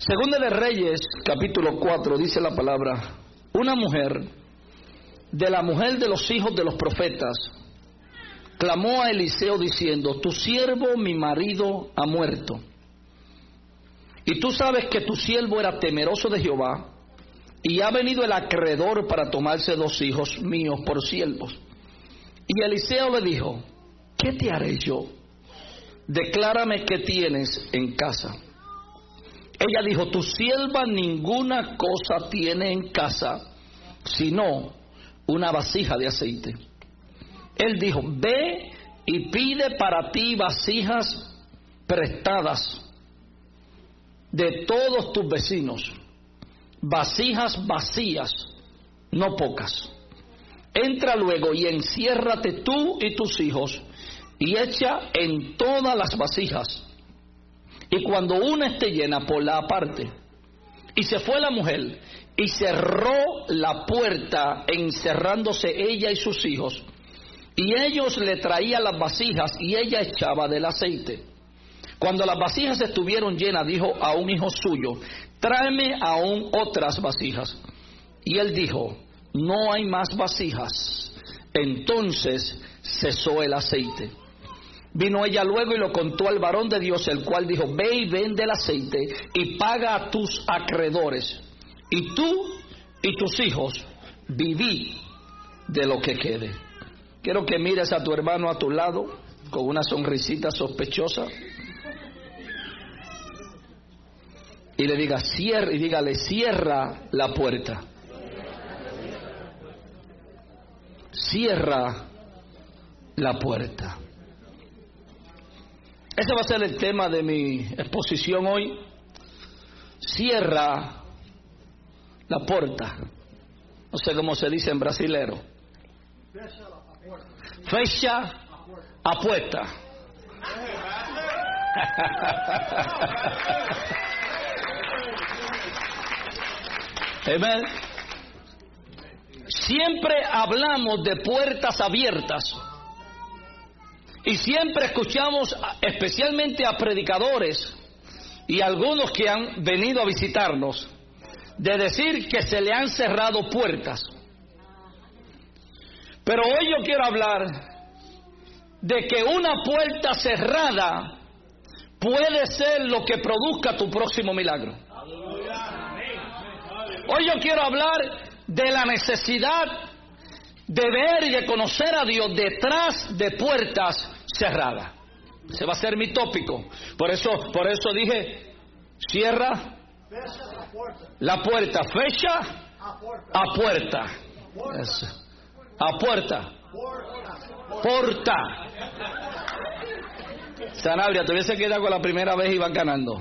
Segunda de Reyes, capítulo 4, dice la palabra: una mujer, de la mujer de los hijos de los profetas, clamó a Eliseo diciendo: tu siervo, mi marido, ha muerto. Y tú sabes que tu siervo era temeroso de Jehová, y ha venido el acreedor para tomarse 2 hijos míos por siervos. Y Eliseo le dijo: ¿qué te haré yo? Declárame qué tienes en casa. Ella dijo: tu sierva ninguna cosa tiene en casa, sino una vasija de aceite. Él dijo: ve y pide para ti vasijas prestadas de todos tus vecinos, vasijas vacías, no pocas. Entra luego y enciérrate tú y tus hijos, y echa en todas las vasijas, y cuando una esté llena, ponla aparte. Y se fue la mujer y cerró la puerta, encerrándose ella y sus hijos, y ellos le traían las vasijas y ella echaba del aceite. Cuando las vasijas estuvieron llenas, dijo a un hijo suyo: tráeme aún otras vasijas. Y él dijo: no hay más vasijas. Entonces cesó el aceite. Vino ella luego y lo contó al varón de Dios, el cual dijo: ve y vende el aceite y paga a tus acreedores, y tú y tus hijos vivid de lo que quede. Quiero que mires a tu hermano a tu lado con una sonrisita sospechosa y le digas: cierra, y dígale: cierra la puerta. Cierra la puerta. Ese va a ser el tema de mi exposición hoy. Cierra la puerta. No sé cómo se dice en brasilero. Fecha a puerta. Amén. Siempre hablamos de puertas abiertas. Y siempre escuchamos, especialmente a predicadores y algunos que han venido a visitarnos, de decir que se le han cerrado puertas. Pero hoy yo quiero hablar de que una puerta cerrada puede ser lo que produzca tu próximo milagro. Hoy yo quiero hablar de la necesidad de ver y de conocer a Dios detrás de puertas cerradas. Ese va a ser mi tópico. Por eso dije: cierra la puerta, fecha a puerta. Eso. A puerta. Porta. Sanabria, te hubiese quedado con la primera vez y van ganando.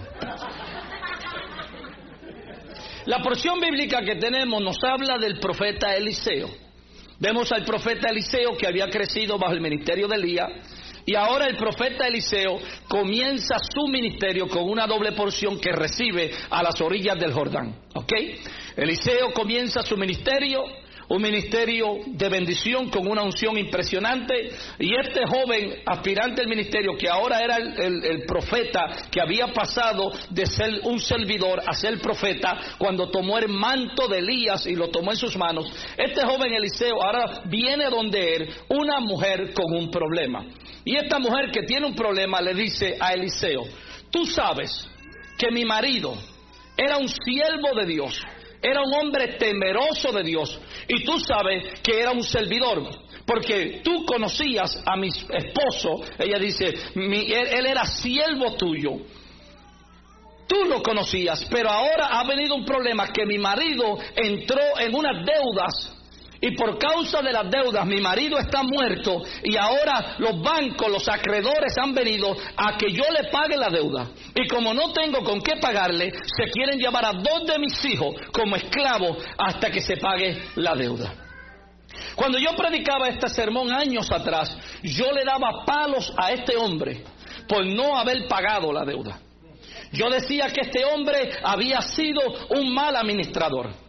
La porción bíblica que tenemos nos habla del profeta Eliseo. Vemos al profeta Eliseo que había crecido bajo el ministerio de Elías, y ahora el profeta Eliseo comienza su ministerio con una doble porción que recibe a las orillas del Jordán. ¿Ok? Eliseo comienza su ministerio, un ministerio de bendición con una unción impresionante, y este joven aspirante al ministerio, que ahora era el profeta, que había pasado de ser un servidor a ser profeta cuando tomó el manto de Elías y lo tomó en sus manos, este joven Eliseo ahora viene donde él una mujer con un problema, y esta mujer que tiene un problema le dice a Eliseo: tú sabes que mi marido era un siervo de Dios, era un hombre temeroso de Dios, y tú sabes que era un servidor, porque tú conocías a mi esposo. Ella dice: él era siervo tuyo, tú lo conocías, pero ahora ha venido un problema, que mi marido entró en unas deudas, y por causa de las deudas mi marido está muerto, y ahora los bancos, los acreedores han venido a que yo le pague la deuda, y como no tengo con qué pagarle, se quieren llevar a 2 de mis hijos como esclavos hasta que se pague la deuda. Cuando yo predicaba este sermón años atrás, yo le daba palos a este hombre por no haber pagado la deuda. Yo decía que este hombre había sido un mal administrador.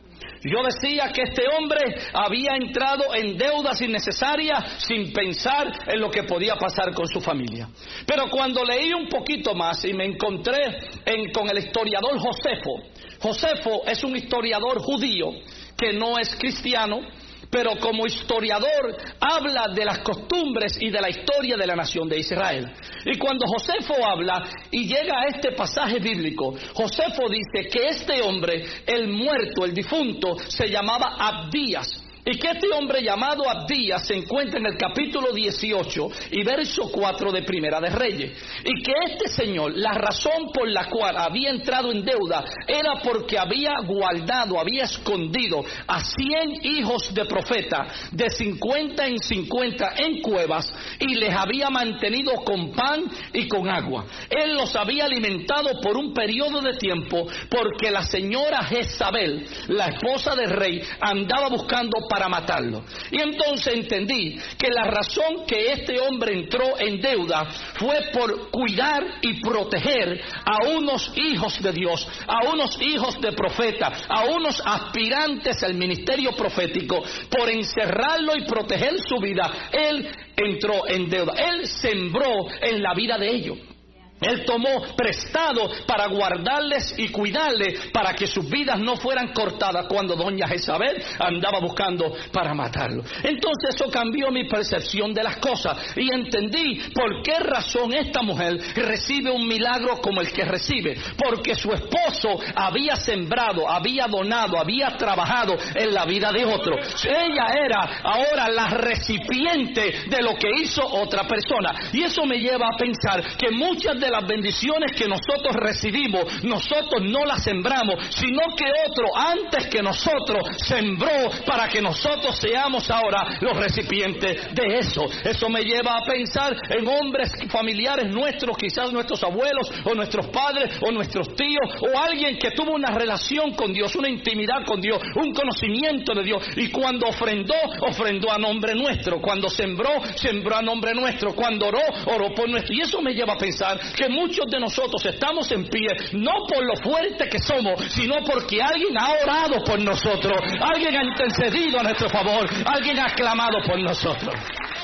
Yo decía que este hombre había entrado en deudas innecesarias sin pensar en lo que podía pasar con su familia. Pero cuando leí un poquito más y me encontré con el historiador Josefo. Josefo es un historiador judío que no es cristiano, pero como historiador habla de las costumbres y de la historia de la nación de Israel. Y cuando Josefo habla y llega a este pasaje bíblico, Josefo dice que este hombre, el muerto, el difunto, se llamaba Abdías. Y que este hombre llamado Abdías se encuentra en el capítulo 18 y verso 4 de Primera de Reyes. Y que este señor, la razón por la cual había entrado en deuda era porque había guardado, había escondido a 100 hijos de profeta de 50 en 50 en cuevas y les había mantenido con pan y con agua. Él los había alimentado por un periodo de tiempo porque la señora Jezabel, la esposa del rey, andaba buscando para matarlo. Y entonces entendí que la razón que este hombre entró en deuda fue por cuidar y proteger a unos hijos de Dios, a unos hijos de profeta, a unos aspirantes al ministerio profético. Por encerrarlo y proteger su vida, él entró en deuda. Él sembró en la vida de ellos. Él tomó prestado para guardarles y cuidarles para que sus vidas no fueran cortadas cuando doña Jezabel andaba buscando para matarlo. Entonces eso cambió mi percepción de las cosas y entendí por qué razón esta mujer recibe un milagro como el que recibe. Porque su esposo había sembrado, había donado, había trabajado en la vida de otro. Ella era ahora la recipiente de lo que hizo otra persona. Y eso me lleva a pensar que muchas de las bendiciones que nosotros recibimos, nosotros no las sembramos, sino que otro antes que nosotros sembró para que nosotros seamos ahora los recipientes de eso. Eso me lleva a pensar en hombres familiares nuestros, quizás nuestros abuelos o nuestros padres o nuestros tíos o alguien que tuvo una relación con Dios, una intimidad con Dios, un conocimiento de Dios, y cuando ofrendó, ofrendó a nombre nuestro, cuando sembró, sembró a nombre nuestro, cuando oró, oró por nuestro. Y eso me lleva a pensar que muchos de nosotros estamos en pie no por lo fuerte que somos, sino porque alguien ha orado por nosotros, alguien ha intercedido a nuestro favor, alguien ha clamado por nosotros.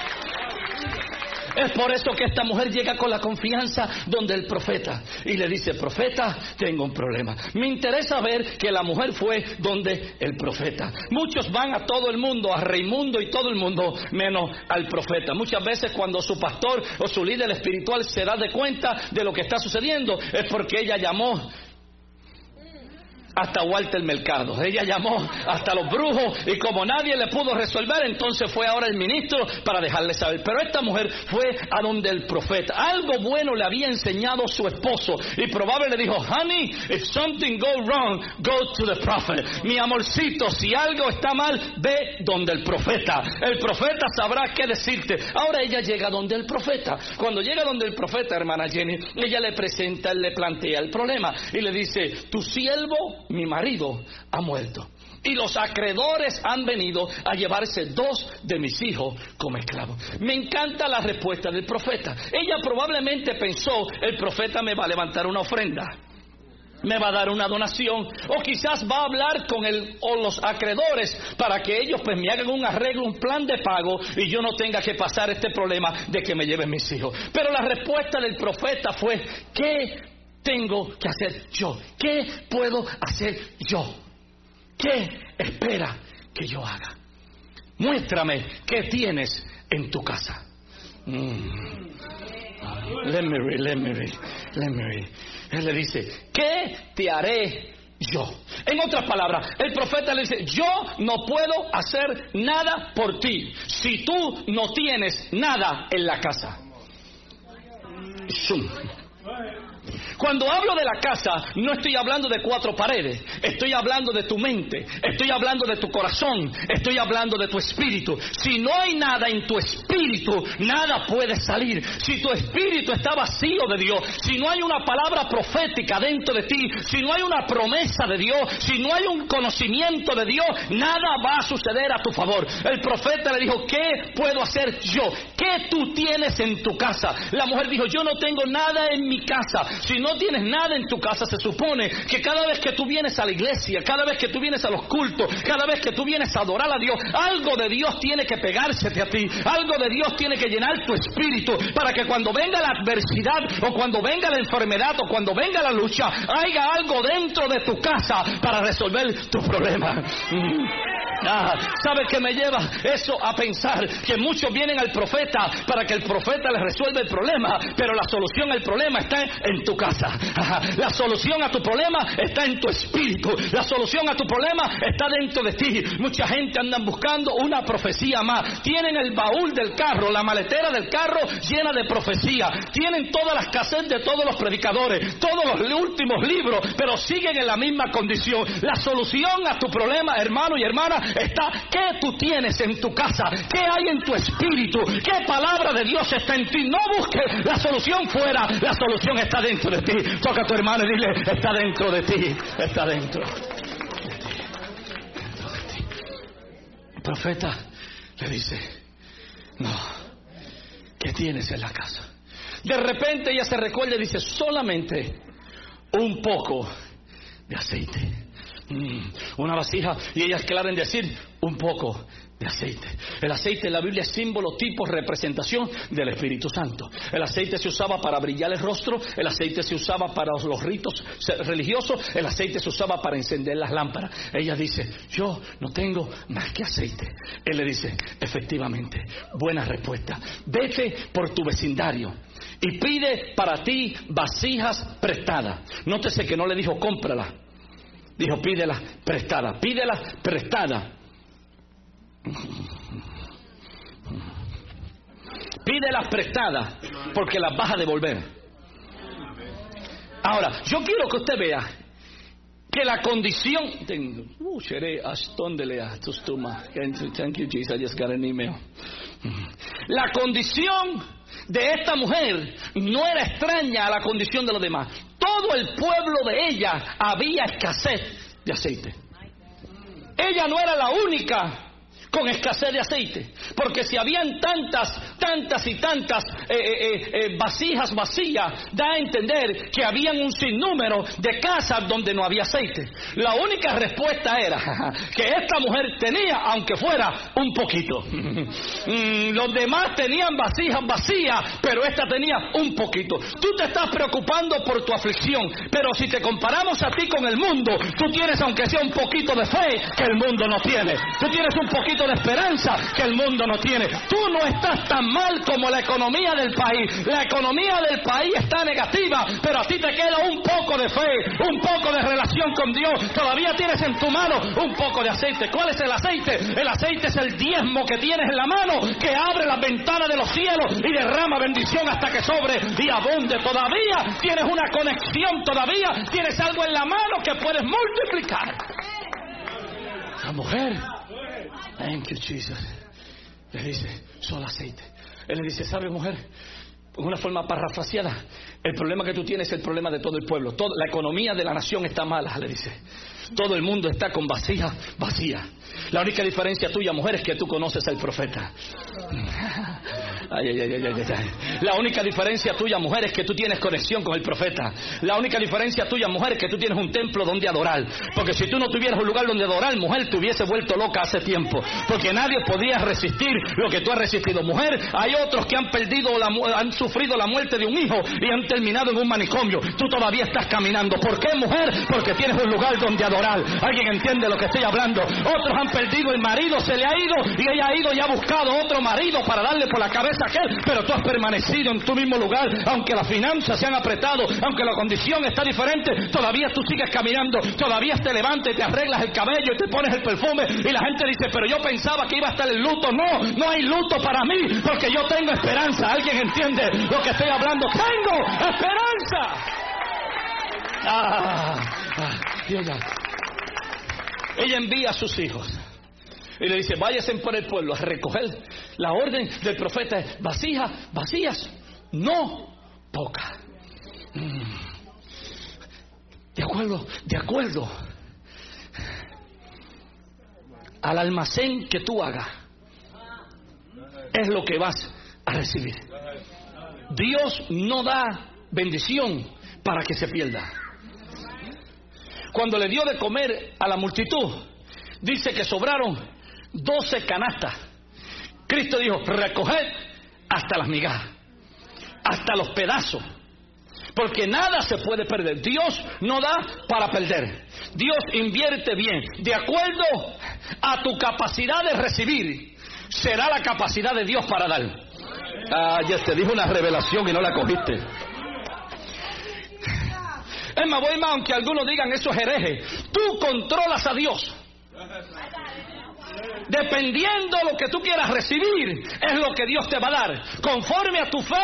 Es por eso que esta mujer llega con la confianza donde el profeta y le dice: profeta, tengo un problema. Me interesa ver que la mujer fue donde el profeta. Muchos van a todo el mundo, a Raimundo y todo el mundo, menos al profeta. Muchas veces cuando su pastor o su líder espiritual se da de cuenta de lo que está sucediendo, es porque ella llamó hasta Walter Mercado, ella llamó hasta los brujos, y como nadie le pudo resolver, entonces fue ahora el ministro para dejarle saber. Pero esta mujer fue a donde el profeta. Algo bueno le había enseñado su esposo, y probablemente le dijo: honey, if something goes wrong, go to the prophet. Mi amorcito, si algo está mal, ve donde el profeta. El profeta sabrá qué decirte. Ahora ella llega donde el profeta. Cuando llega donde el profeta, hermana Jenny, ella le presenta, le plantea el problema y le dice: tu siervo, mi marido, ha muerto, y los acreedores han venido a llevarse 2 de mis hijos como esclavos. Me encanta la respuesta del profeta. Ella probablemente pensó: el profeta me va a levantar una ofrenda, me va a dar una donación, o quizás va a hablar con los acreedores para que ellos pues me hagan un arreglo, un plan de pago, y yo no tenga que pasar este problema de que me lleven mis hijos. Pero la respuesta del profeta fue: ¿qué tengo que hacer yo? ¿Qué puedo hacer yo? ¿Qué espera que yo haga? Muéstrame qué tienes en tu casa. Let me read. Él le dice: ¿qué te haré yo? En otras palabras, el profeta le dice: yo no puedo hacer nada por ti si tú no tienes nada en la casa. Cuando hablo de la casa, no estoy hablando de 4 paredes, estoy hablando de tu mente, estoy hablando de tu corazón, estoy hablando de tu espíritu. Si no hay nada en tu espíritu, nada puede salir. Si tu espíritu está vacío de Dios, si no hay una palabra profética dentro de ti, si no hay una promesa de Dios, si no hay un conocimiento de Dios, nada va a suceder a tu favor. El profeta le dijo: ¿qué puedo hacer yo? ¿Qué tú tienes en tu casa? La mujer dijo: yo no tengo nada en mi casa, sino no tienes nada en tu casa, se supone que cada vez que tú vienes a la iglesia, cada vez que tú vienes a los cultos, cada vez que tú vienes a adorar a Dios, algo de Dios tiene que pegársete a ti, algo de Dios tiene que llenar tu espíritu, para que cuando venga la adversidad, o cuando venga la enfermedad, o cuando venga la lucha, haya algo dentro de tu casa para resolver tu problema. ¿Sabes qué me lleva eso a pensar? Que muchos vienen al profeta para que el profeta les resuelva el problema, pero la solución al problema está en tu casa. La solución a tu problema está en tu espíritu. La solución a tu problema está dentro de ti. Mucha gente anda buscando una profecía más. Tienen el baúl del carro, la maletera del carro llena de profecía. Tienen todas las cassettes de todos los predicadores, todos los últimos libros, pero siguen en la misma condición. La solución a tu problema, hermano y hermana, está ¿qué tú tienes en tu casa? ¿Qué hay en tu espíritu? ¿Qué palabra de Dios está en ti? No busques la solución fuera, la solución está dentro de ti. Toca a tu hermano y dile, está dentro de ti, está dentro de ti. El profeta le dice, no, ¿qué tienes en la casa? De repente ella se recuerda y dice, solamente un poco de aceite. Una vasija, y ella es clara en decir un poco de aceite. El aceite en la Biblia es símbolo, tipo, representación del Espíritu Santo. El aceite se usaba para brillar el rostro, el aceite se usaba para los ritos religiosos, el aceite se usaba para encender las lámparas. Ella dice, yo no tengo más que aceite. Él le dice, efectivamente, buena respuesta. Vete por tu vecindario y pide para ti vasijas prestadas. Nótese que no le dijo cómprala. Dijo, pídelas prestadas, pídelas prestadas. Pídelas prestadas, porque las vas a devolver. Ahora, yo quiero que usted vea que la condición... Thank you, Jesus, I just got an email. La condición de esta mujer no era extraña a la condición de los demás. Todo el pueblo de ella había escasez de aceite. Ella no era la única con escasez de aceite, porque si habían tantas vasijas vacías, da a entender que habían un sinnúmero de casas donde no había aceite. La única respuesta era que esta mujer tenía, aunque fuera un poquito. Los demás tenían vasijas vacías, pero esta tenía un poquito. Tú te estás preocupando por tu aflicción, pero si te comparamos a ti con el mundo, tú tienes aunque sea un poquito de fe que el mundo no tiene. Tú tienes un poquito de esperanza que el mundo no tiene. Tú no estás tan mal como la economía del país. La economía del país está negativa, pero a ti te queda un poco de fe, un poco de relación con Dios. Todavía tienes en tu mano un poco de aceite. ¿Cuál es el aceite? El aceite es el diezmo que tienes en la mano, que abre las ventanas de los cielos y derrama bendición hasta que sobre y abunde. Todavía tienes una conexión, todavía tienes algo en la mano que puedes multiplicar. La mujer, thank you, Jesus, le dice, solo aceite. Él le dice, ¿sabe, mujer? En una forma parafraseada, el problema que tú tienes es el problema de todo el pueblo. La economía de la nación está mala, le dice. Todo el mundo está con vasijas vacías. La única diferencia tuya, mujer, es que tú conoces al profeta. La única diferencia tuya, mujer, es que tú tienes conexión con el profeta. La única diferencia tuya, mujer, es que tú tienes un templo donde adorar. Porque si tú no tuvieras un lugar donde adorar, mujer, te hubiese vuelto loca hace tiempo. Porque nadie podía resistir lo que tú has resistido. Mujer, hay otros que han sufrido la muerte de un hijo y han terminado en un manicomio. Tú todavía estás caminando. ¿Por qué, mujer? Porque tienes un lugar donde adorar. ¿Alguien entiende lo que estoy hablando? Otros han perdido el marido, se le ha ido y ella ha ido y ha buscado otro marido para darle por la cabeza a aquel, pero tú has permanecido en tu mismo lugar, aunque las finanzas se han apretado, aunque la condición está diferente, todavía tú sigues caminando, todavía te levantas y te arreglas el cabello y te pones el perfume y la gente dice, pero yo pensaba que iba a estar el luto. No, no hay luto para mí, porque yo tengo esperanza. ¿Alguien entiende lo que estoy hablando? ¡Tengo esperanza! Ella envía a sus hijos y le dice, váyanse por el pueblo a recoger. La orden del profeta es vacías, no pocas. De acuerdo al almacén que tú hagas, es lo que vas a recibir. Dios no da bendición para que se pierda. Cuando le dio de comer a la multitud, dice que sobraron 12 canastas. Cristo dijo, recoged hasta las migajas, hasta los pedazos, porque nada se puede perder. Dios no da para perder. Dios invierte bien. De acuerdo a tu capacidad de recibir, será la capacidad de Dios para dar. Ya te dijo una revelación y no la cogiste. Es más, voy más, aunque algunos digan eso es hereje. Tú controlas a Dios. Dependiendo de lo que tú quieras recibir, es lo que Dios te va a dar. Conforme a tu fe,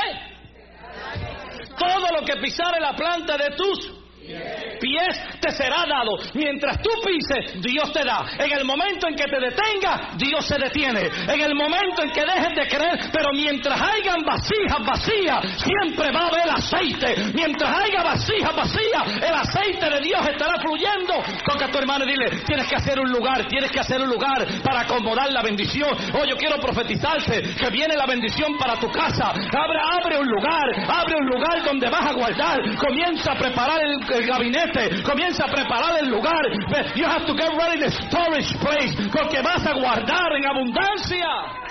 todo lo que pisare la planta de tus pies te será dado. Mientras tú pises, Dios te da. En el momento en que te detengas, Dios se detiene. En el momento en que dejes de creer, pero mientras hayan vasijas vacías, siempre va a haber aceite. Mientras haya vasijas vacías, el aceite de Dios estará fluyendo. Toca a tu hermano y dile, tienes que hacer un lugar para acomodar la bendición. Oh, yo quiero profetizarte que viene la bendición para tu casa. Abre un lugar donde vas a guardar. Comienza a preparar el gabinete, comienza a preparar el lugar. You have to get ready the storage place, porque vas a guardar en abundancia.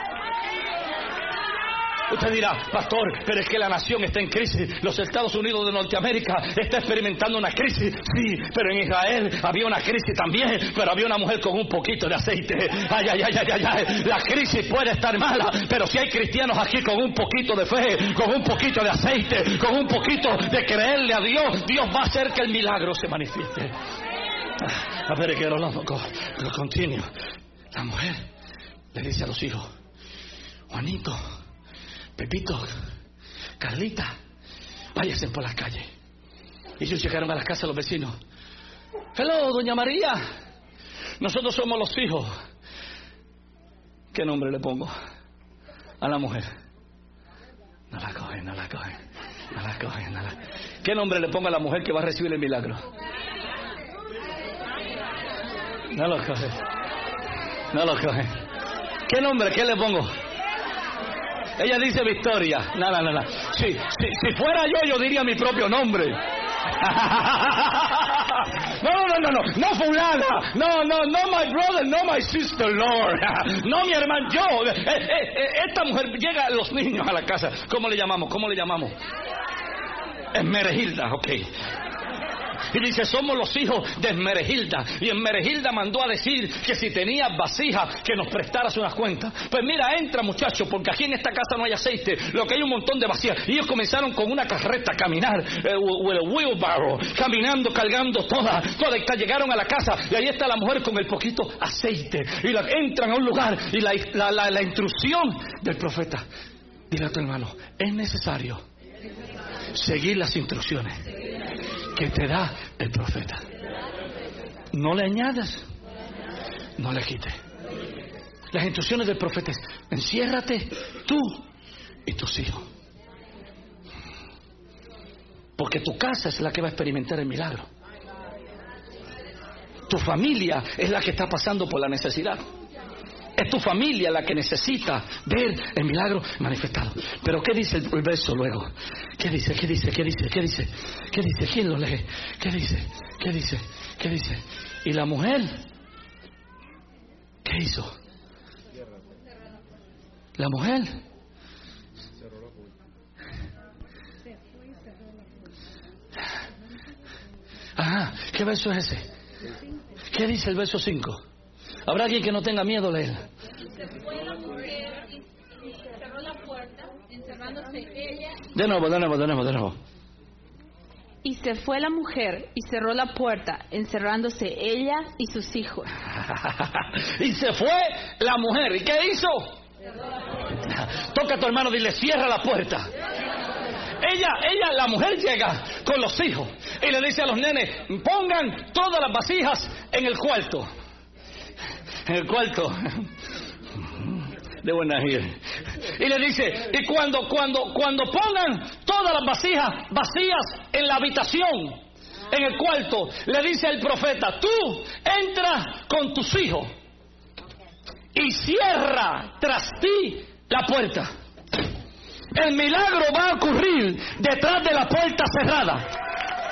Usted dirá, pastor, pero es que la nación está en crisis. Los Estados Unidos de Norteamérica está experimentando una crisis. Sí, pero en Israel había una crisis también, pero había una mujer con un poquito de aceite. Ay. La crisis puede estar mala, pero si hay cristianos aquí con un poquito de fe, con un poquito de aceite, con un poquito de creerle a Dios, Dios va a hacer que el milagro se manifieste. A ver, que lo continúo. La mujer le dice a los hijos, Juanito, Pepito, Carlita, váyanse por las calles. Y ellos llegaron a las casas de los vecinos. Hello, doña María, nosotros somos los hijos. ¿Qué nombre le pongo a la mujer? No la cogen. ¿Qué nombre le pongo a la mujer que va a recibir el milagro? No lo cogen. ¿Qué nombre? ¿Qué le pongo? Ella dice Victoria. No. Si fuera yo diría mi propio nombre. No fulana. No my brother, no my sister, Lord. No mi hermano, yo. Esta mujer llega a los niños a la casa. ¿Cómo le llamamos? Esmeralda, ok. Y dice, somos los hijos de Esmeralda. Y Esmeralda mandó a decir que si tenías vasijas, que nos prestaras unas cuentas. Pues mira, entra muchacho, porque aquí en esta casa no hay aceite, lo que hay un montón de vasijas. Y ellos comenzaron con una carreta a caminar, with a wheelbarrow, caminando, cargando toda. Llegaron a la casa y ahí está la mujer con el poquito aceite. Y entran a un lugar y la instrucción del profeta. Dile a tu hermano, es necesario seguir las instrucciones que te da el profeta. No le añadas, no le quites. Las instrucciones del profeta es, enciérrate tú y tus hijos, porque tu casa es la que va a experimentar el milagro. Tu familia es la que está pasando por la necesidad. Es tu familia la que necesita ver el milagro manifestado. Pero ¿qué dice el verso luego? ¿Qué dice? ¿Quién lo lee? ¿Qué dice? Y la mujer, ¿qué hizo? La mujer ¿qué verso es ese? ¿Qué dice el verso 5? ¿Habrá alguien que no tenga miedo a leer? Y se fue la mujer y cerró la puerta, encerrándose ella. De nuevo. Y se fue la mujer y cerró la puerta, encerrándose ella y sus hijos. Y se fue la mujer. ¿Y qué hizo? Toca a tu hermano, dile, cierra la puerta. La mujer llega con los hijos y le dice a los nenes, pongan todas las vasijas en el cuarto. De buena gira. Y le dice, y cuando pongan todas las vasijas vacías en la habitación, en el cuarto, le dice el profeta, tú entra con tus hijos y cierra tras ti la puerta. El milagro va a ocurrir detrás de la puerta cerrada.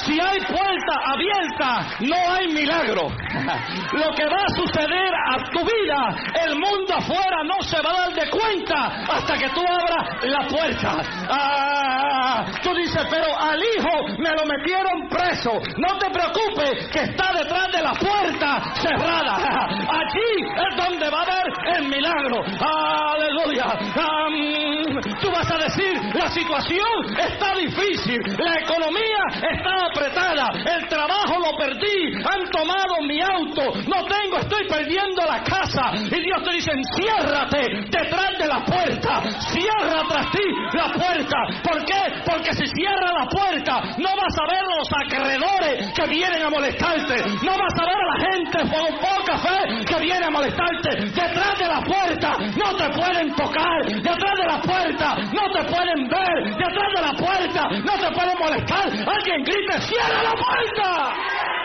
Si hay puerta abierta, no hay milagro. Lo que va a suceder a tu vida, el mundo afuera no se va a dar de cuenta hasta que tú abras la puerta. Tú dices, pero al hijo me lo metieron preso. No te preocupes, que está detrás de la puerta cerrada. Allí es donde va a haber el milagro. Aleluya. Tú vas a decir, la situación está difícil, la economía está apretada, el trabajo lo perdí, han tomado mi auto, no tengo, estoy perdiendo la casa. Y Dios te dice, enciérrate detrás de la puerta, cierra tras ti la puerta. ¿Por qué? Porque si cierra la puerta, no vas a ver a los acreedores que vienen a molestarte, no vas a ver a la gente con poca fe que viene a molestarte. Detrás de la puerta no te pueden tocar, detrás de la puerta no te pueden ver, detrás de la puerta no te pueden molestar. Alguien grite, ¡cierra la puerta!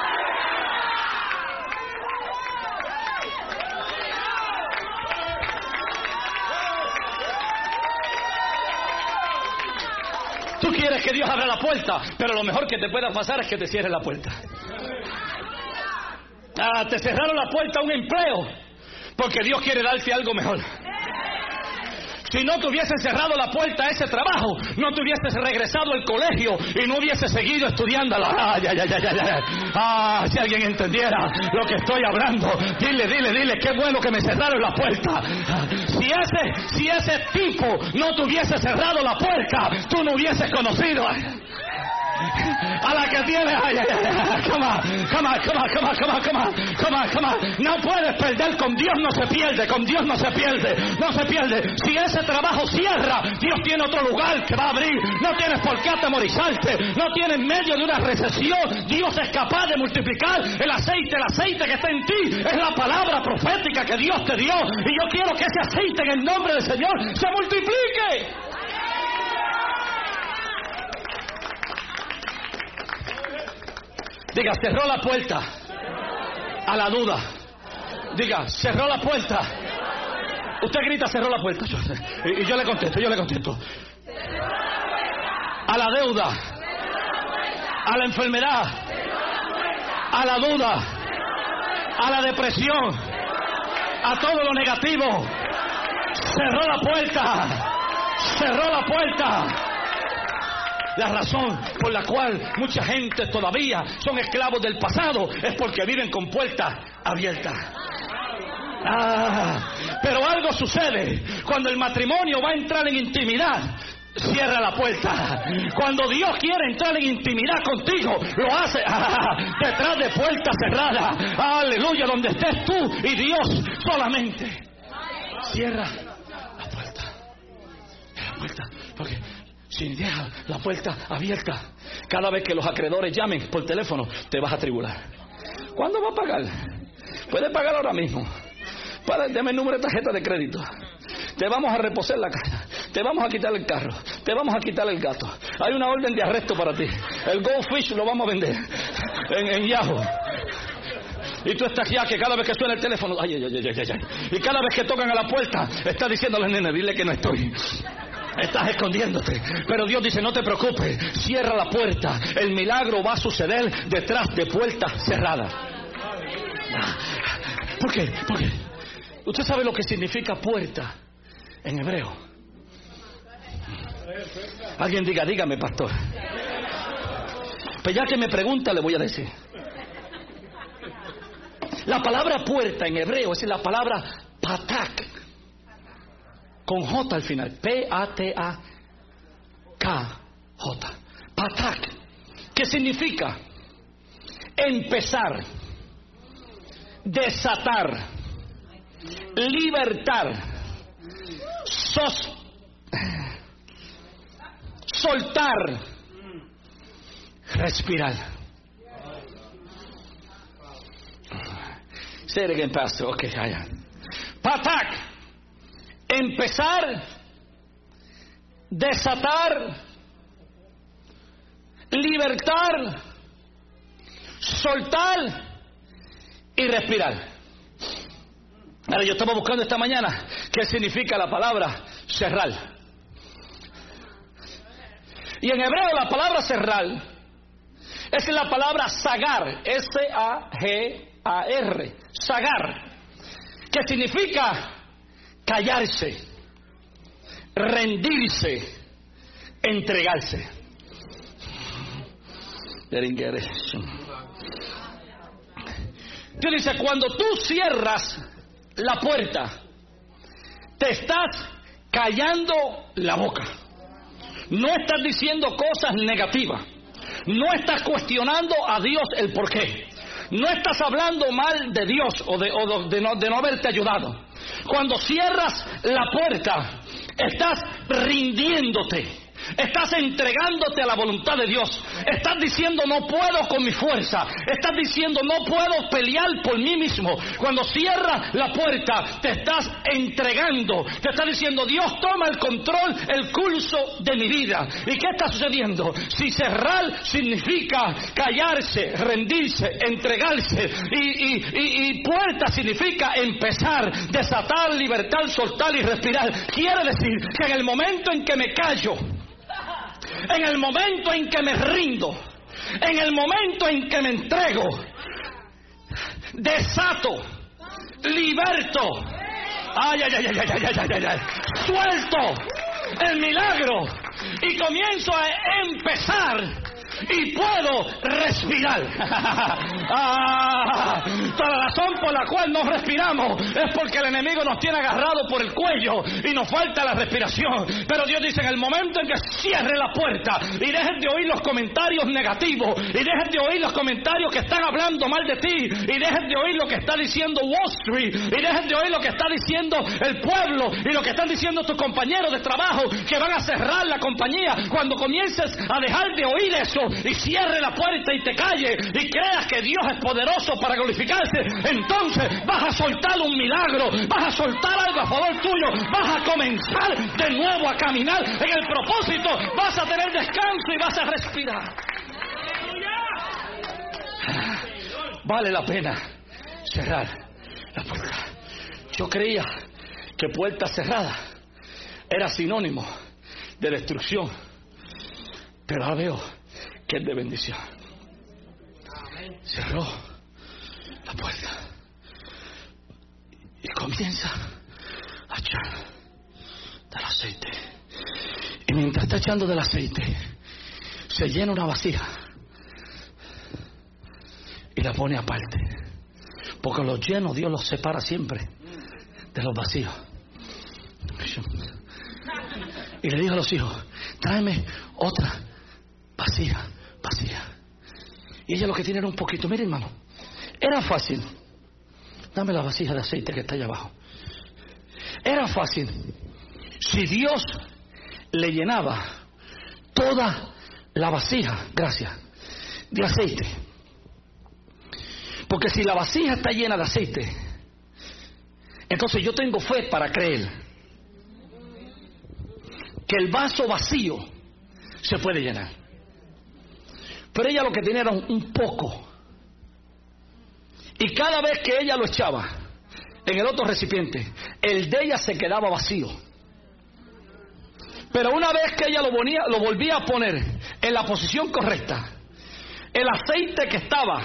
Tú quieres que Dios abra la puerta, pero lo mejor que te pueda pasar es que te cierre la puerta. Te cerraron la puerta a un empleo porque Dios quiere darte algo mejor. Si no te hubieses cerrado la puerta a ese trabajo, no te hubieses regresado al colegio y no hubieses seguido estudiando. Si alguien entendiera lo que estoy hablando, dile, qué bueno que me cerraron la puerta. Si ese tipo no te hubiese cerrado la puerta, tú no hubieses conocido a la que tiene. Come on. No puedes perder. Con Dios no se pierde. Con Dios no se pierde. Si ese trabajo cierra, Dios tiene otro lugar que va a abrir. No tienes por qué atemorizarte. No tienes en medio de una recesión. Dios es capaz de multiplicar el aceite. El aceite que está en ti es la palabra profética que Dios te dio. Y yo quiero que ese aceite en el nombre del Señor se multiplique. Diga, cerró la puerta a la duda. Diga, cerró la puerta. Usted grita, cerró la puerta. Y yo le contesto. A la deuda, a la enfermedad, a la duda, a la depresión, a todo lo negativo. Cerró la puerta. La razón por la cual mucha gente todavía son esclavos del pasado es porque viven con puertas abiertas. Pero algo sucede cuando el matrimonio va a entrar en intimidad. Cierra la puerta. Cuando Dios quiere entrar en intimidad contigo, lo hace detrás de puertas cerradas. Aleluya, donde estés tú y Dios solamente. Cierra la puerta. Porque si dejas la puerta abierta, cada vez que los acreedores llamen por teléfono, te vas a tribular. ¿Cuándo va a pagar? Puede pagar ahora mismo. Deme el número de tarjeta de crédito. Te vamos a reposer la casa. Te vamos a quitar el carro. Te vamos a quitar el gato. Hay una orden de arresto para ti. El Goldfish lo vamos a vender en Yahoo. Y tú estás ya que cada vez que suena el teléfono, ay. Y cada vez que tocan a la puerta, estás diciéndole, nene, dile que no estoy. Estás escondiéndote. Pero Dios dice, no te preocupes, cierra la puerta. El milagro va a suceder detrás de puertas cerradas. ¿Por qué? ¿Usted sabe lo que significa puerta en hebreo? Alguien dígame, pastor. Pues ya que me pregunta, le voy a decir. La palabra puerta en hebreo es la palabra patak, con J al final. P-A-T-A-K-J. Patak. ¿Qué significa? Empezar, desatar, libertar, soltar, respirar. Say it again, pastor. Okay, ya. Patak. Empezar, desatar, libertar, soltar y respirar. Ahora, yo estaba buscando esta mañana qué significa la palabra cerrar. Y en hebreo la palabra cerrar Es la palabra sagar, S-A-G-A-R, sagar, que significa callarse, rendirse, entregarse. Dios dice, cuando tú cierras la puerta, te estás callando la boca. No estás diciendo cosas negativas. No estás cuestionando a Dios el porqué. No estás hablando mal de Dios o de no haberte ayudado. Cuando cierras la puerta, estás rindiéndote. Estás entregándote a la voluntad de Dios. Estás diciendo, no puedo con mi fuerza. Estás diciendo, no puedo pelear por mí mismo. Cuando cierras la puerta, te estás entregando. Te estás diciendo, Dios toma el control, el curso de mi vida. ¿Y qué está sucediendo? Si cerrar significa callarse, rendirse, entregarse. Y puerta significa empezar, desatar, libertar, soltar y respirar. Quiere decir que en el momento en que me callo, en el momento en que me rindo, en el momento en que me entrego, desato, liberto, suelto el milagro y comienzo a empezar y puedo respirar. La razón por la cual no respiramos es porque el enemigo nos tiene agarrado por el cuello y nos falta la respiración. Pero Dios dice, en el momento en que cierre la puerta y dejes de oír los comentarios negativos, y dejes de oír los comentarios que están hablando mal de ti, y dejes de oír lo que está diciendo Wall Street, y dejes de oír lo que está diciendo el pueblo y lo que están diciendo tus compañeros de trabajo que van a cerrar la compañía, cuando comiences a dejar de oír eso y cierre la puerta y te calle y creas que Dios es poderoso para glorificarse, entonces vas a soltar un milagro, vas a soltar algo a favor tuyo, vas a comenzar de nuevo a caminar en el propósito, vas a tener descanso y vas a respirar. Vale la pena cerrar la puerta. Yo creía que puerta cerrada era sinónimo de destrucción, pero ahora veo que es de bendición. Cerró la puerta y comienza a echar del aceite. Y mientras está echando del aceite, se llena una vasija y la pone aparte, porque los llenos Dios los separa siempre de los vacíos. Y le dijo a los hijos, tráeme otra vasija vacía. Y ella lo que tiene era un poquito. Mire, hermano, era fácil. Dame la vasija de aceite que está allá abajo. Era fácil si Dios le llenaba toda la vasija, gracias, de aceite. Porque si la vasija está llena de aceite, entonces yo tengo fe para creer que el vaso vacío se puede llenar. Pero ella lo que tenía era un poco. Y cada vez que ella lo echaba en el otro recipiente, el de ella se quedaba vacío. Pero una vez que ella lo volvía a poner en la posición correcta, el aceite que estaba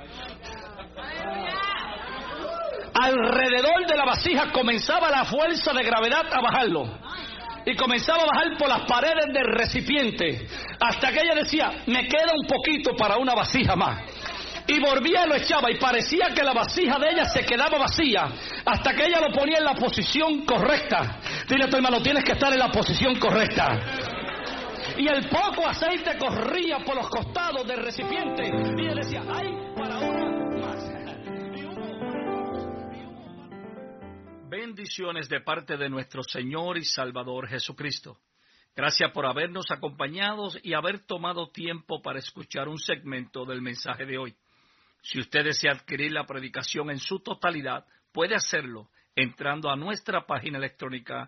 alrededor de la vasija comenzaba la fuerza de gravedad a bajarlo. Y comenzaba a bajar por las paredes del recipiente, hasta que ella decía, me queda un poquito para una vasija más. Y volvía y lo echaba, y parecía que la vasija de ella se quedaba vacía, hasta que ella lo ponía en la posición correcta. Dile a tu hermano, tienes que estar en la posición correcta. Y el poco aceite corría por los costados del recipiente, y ella decía, ay, para una más. Bendiciones de parte de nuestro Señor y Salvador Jesucristo. Gracias por habernos acompañado y haber tomado tiempo para escuchar un segmento del mensaje de hoy. Si usted desea adquirir la predicación en su totalidad, puede hacerlo entrando a nuestra página electrónica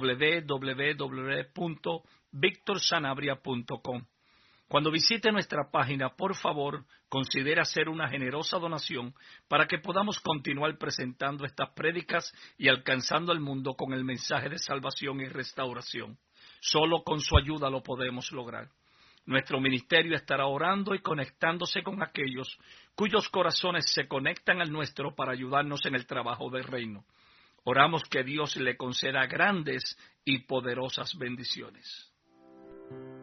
www.victorsanabria.com. Cuando visite nuestra página, por favor, considere hacer una generosa donación para que podamos continuar presentando estas prédicas y alcanzando al mundo con el mensaje de salvación y restauración. Solo con su ayuda lo podemos lograr. Nuestro ministerio estará orando y conectándose con aquellos cuyos corazones se conectan al nuestro para ayudarnos en el trabajo del reino. Oramos que Dios le conceda grandes y poderosas bendiciones.